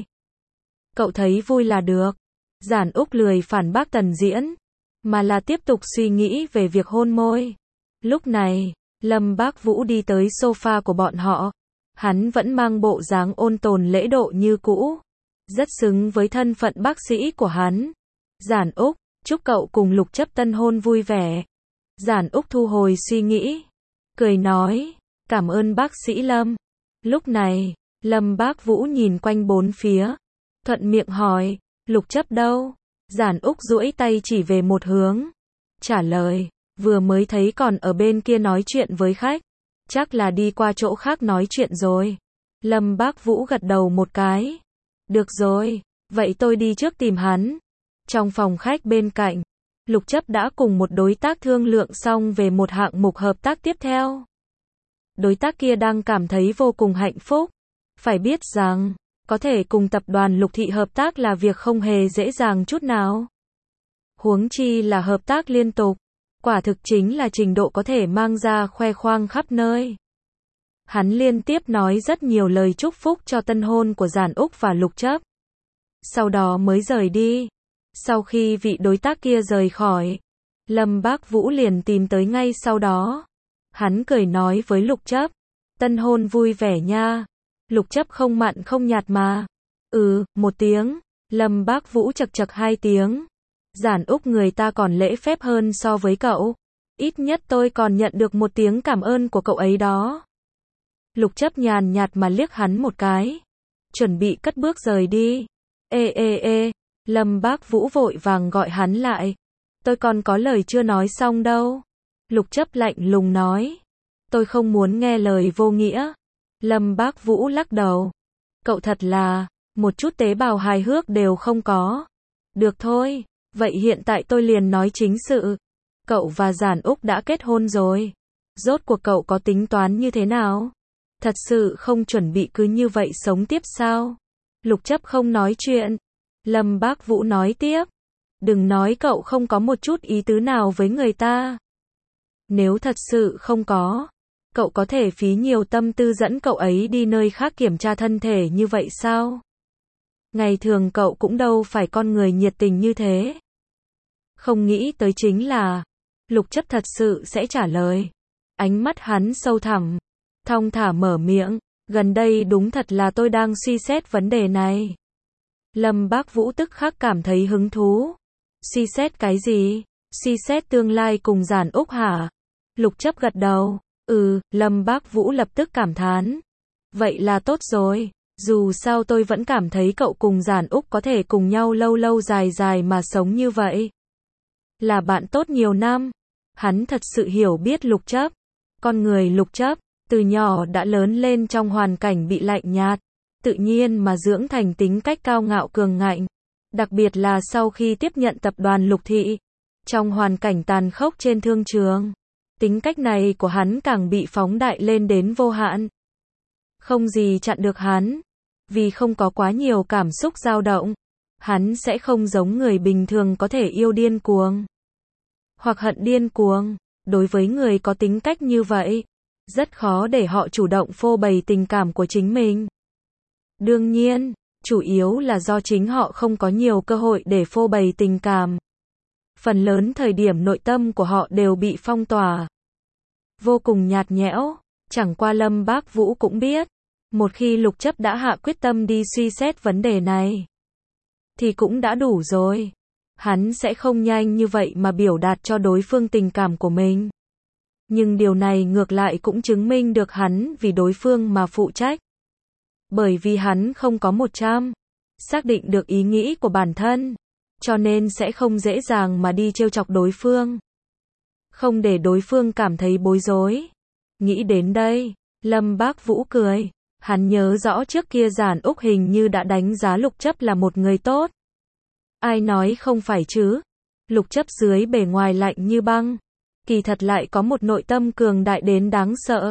Cậu thấy vui là được. Giản Úc lười phản bác Tần Diễn, mà là tiếp tục suy nghĩ về việc hôn môi. Lúc này, Lâm Bác Vũ đi tới sofa của bọn họ. Hắn vẫn mang bộ dáng ôn tồn lễ độ như cũ, rất xứng với thân phận bác sĩ của hắn. Giản Úc, chúc cậu cùng Lục Chấp tân hôn vui vẻ. Giản Úc thu hồi suy nghĩ, cười nói, cảm ơn bác sĩ Lâm. Lúc này, Lâm Bác Vũ nhìn quanh bốn phía, thuận miệng hỏi, Lục Chấp đâu? Giản Úc duỗi tay chỉ về một hướng, trả lời, vừa mới thấy còn ở bên kia nói chuyện với khách, chắc là đi qua chỗ khác nói chuyện rồi. Lâm Bác Vũ gật đầu một cái, được rồi, vậy tôi đi trước tìm hắn. Trong phòng khách bên cạnh, Lục Chấp đã cùng một đối tác thương lượng xong về một hạng mục hợp tác tiếp theo. Đối tác kia đang cảm thấy vô cùng hạnh phúc. Phải biết rằng, có thể cùng tập đoàn Lục Thị hợp tác là việc không hề dễ dàng chút nào. Huống chi là hợp tác liên tục, quả thực chính là trình độ có thể mang ra khoe khoang khắp nơi. Hắn liên tiếp nói rất nhiều lời chúc phúc cho tân hôn của Giản Úc và Lục Chấp. Sau đó mới rời đi. Sau khi vị đối tác kia rời khỏi, Lâm Bác Vũ liền tìm tới ngay sau đó. Hắn cười nói với Lục Chấp, tân hôn vui vẻ nha. Lục Chấp không mặn không nhạt mà. Một tiếng. Lâm Bác Vũ chậc chậc hai tiếng. Giản Úc người ta còn lễ phép hơn so với cậu. Ít nhất tôi còn nhận được một tiếng cảm ơn của cậu ấy đó. Lục Chấp nhàn nhạt mà liếc hắn một cái, chuẩn bị cất bước rời đi. Ê. Lâm Bác Vũ vội vàng gọi hắn lại. Tôi còn có lời chưa nói xong đâu. Lục Chấp lạnh lùng nói. Tôi không muốn nghe lời vô nghĩa. Lâm Bác Vũ lắc đầu. Cậu thật là, một chút tế bào hài hước đều không có. Được thôi, vậy hiện tại tôi liền nói chính sự. Cậu và Giản Úc đã kết hôn rồi. Rốt cuộc cậu có tính toán như thế nào? Thật sự không chuẩn bị cứ như vậy sống tiếp sao? Lục Chấp không nói chuyện. Lâm Bác Vũ nói tiếp. Đừng nói cậu không có một chút ý tứ nào với người ta. Nếu thật sự không có, cậu có thể phí nhiều tâm tư dẫn cậu ấy đi nơi khác kiểm tra thân thể như vậy sao? Ngày thường cậu cũng đâu phải con người nhiệt tình như thế. Không nghĩ tới chính là, Lục Chấp thật sự sẽ trả lời. Ánh mắt hắn sâu thẳm, thong thả mở miệng, gần đây đúng thật là tôi đang suy xét vấn đề này. Lâm Bác Vũ tức khắc cảm thấy hứng thú. Suy xét cái gì? Suy xét tương lai cùng Giản Úc hả? Lục Chấp gật đầu. Lâm Bác Vũ lập tức cảm thán. Vậy là tốt rồi. Dù sao tôi vẫn cảm thấy cậu cùng Giản Úc có thể cùng nhau lâu lâu dài dài mà sống như vậy. Là bạn tốt nhiều năm. Hắn thật sự hiểu biết Lục Chấp. Con người Lục Chấp, từ nhỏ đã lớn lên trong hoàn cảnh bị lạnh nhạt, tự nhiên mà dưỡng thành tính cách cao ngạo cường ngạnh. Đặc biệt là sau khi tiếp nhận tập đoàn Lục Thị, trong hoàn cảnh tàn khốc trên thương trường, tính cách này của hắn càng bị phóng đại lên đến vô hạn. Không gì chặn được hắn, vì không có quá nhiều cảm xúc dao động, hắn sẽ không giống người bình thường có thể yêu điên cuồng, hoặc hận điên cuồng. Đối với người có tính cách như vậy, rất khó để họ chủ động phô bày tình cảm của chính mình. Đương nhiên, chủ yếu là do chính họ không có nhiều cơ hội để phô bày tình cảm. Phần lớn thời điểm nội tâm của họ đều bị phong tỏa. Vô cùng nhạt nhẽo, chẳng qua Lâm Bác Vũ cũng biết, một khi Lục Chấp đã hạ quyết tâm đi suy xét vấn đề này, thì cũng đã đủ rồi. Hắn sẽ không nhanh như vậy mà biểu đạt cho đối phương tình cảm của mình. Nhưng điều này ngược lại cũng chứng minh được hắn vì đối phương mà phụ trách. Bởi vì hắn không có 100% xác định được ý nghĩ của bản thân, cho nên sẽ không dễ dàng mà đi trêu chọc đối phương. Không để đối phương cảm thấy bối rối. Nghĩ đến đây, Lâm Bác Vũ cười. Hắn nhớ rõ trước kia Giản Úc hình như đã đánh giá Lục Chấp là một người tốt. Ai nói không phải chứ? Lục Chấp dưới bề ngoài lạnh như băng, kỳ thật lại có một nội tâm cường đại đến đáng sợ,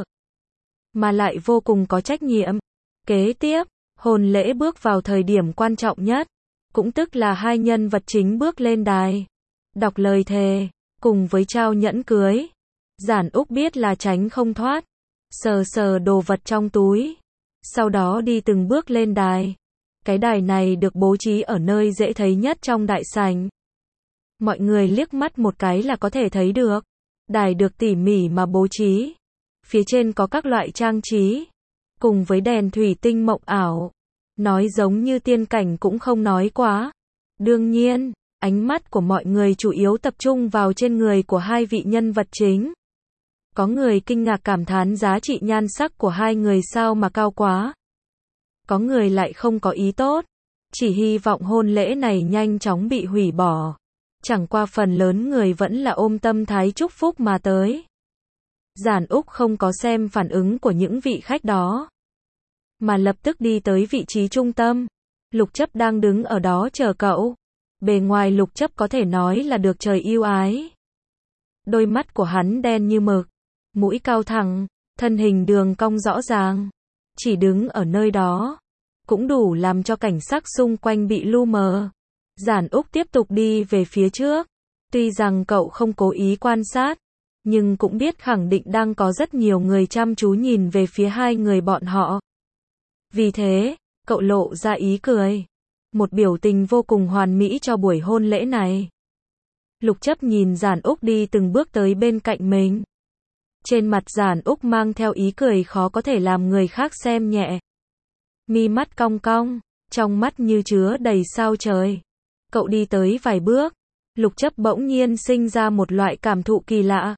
mà lại vô cùng có trách nhiệm. Kế tiếp, hôn lễ bước vào thời điểm quan trọng nhất, cũng tức là hai nhân vật chính bước lên đài, đọc lời thề, cùng với trao nhẫn cưới. Giản Úc biết là tránh không thoát, sờ sờ đồ vật trong túi, sau đó đi từng bước lên đài. Cái đài này được bố trí ở nơi dễ thấy nhất trong đại sảnh. Mọi người liếc mắt một cái là có thể thấy được. Đài được tỉ mỉ mà bố trí. Phía trên có các loại trang trí, cùng với đèn thủy tinh mộng ảo. Nói giống như tiên cảnh cũng không nói quá. Đương nhiên, ánh mắt của mọi người chủ yếu tập trung vào trên người của hai vị nhân vật chính. Có người kinh ngạc cảm thán giá trị nhan sắc của hai người sao mà cao quá. Có người lại không có ý tốt, chỉ hy vọng hôn lễ này nhanh chóng bị hủy bỏ. Chẳng qua phần lớn người vẫn là ôm tâm thái chúc phúc mà tới. Giản Úc không có xem phản ứng của những vị khách đó, mà lập tức đi tới vị trí trung tâm. Lục Chấp đang đứng ở đó chờ cậu. Bề ngoài Lục Chấp có thể nói là được trời yêu ái. Đôi mắt của hắn đen như mực, mũi cao thẳng, thân hình đường cong rõ ràng. Chỉ đứng ở nơi đó, cũng đủ làm cho cảnh sắc xung quanh bị lu mờ. Giản Úc tiếp tục đi về phía trước. Tuy rằng cậu không cố ý quan sát, nhưng cũng biết khẳng định đang có rất nhiều người chăm chú nhìn về phía hai người bọn họ. Vì thế, cậu lộ ra ý cười. Một biểu tình vô cùng hoàn mỹ cho buổi hôn lễ này. Lục Chấp nhìn Giản Úc đi từng bước tới bên cạnh mình. Trên mặt Giản Úc mang theo ý cười khó có thể làm người khác xem nhẹ. Mi mắt cong cong, trong mắt như chứa đầy sao trời. Cậu đi tới vài bước, Lục Chấp bỗng nhiên sinh ra một loại cảm thụ kỳ lạ.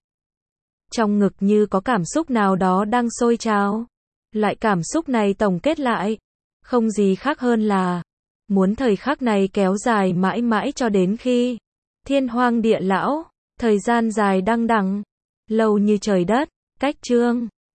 Trong ngực như có cảm xúc nào đó đang sôi trào. Loại cảm xúc này tổng kết lại, không gì khác hơn là muốn thời khắc này kéo dài mãi mãi cho đến khi thiên hoang địa lão, thời gian dài đăng đẳng, lâu như trời đất. Cách chương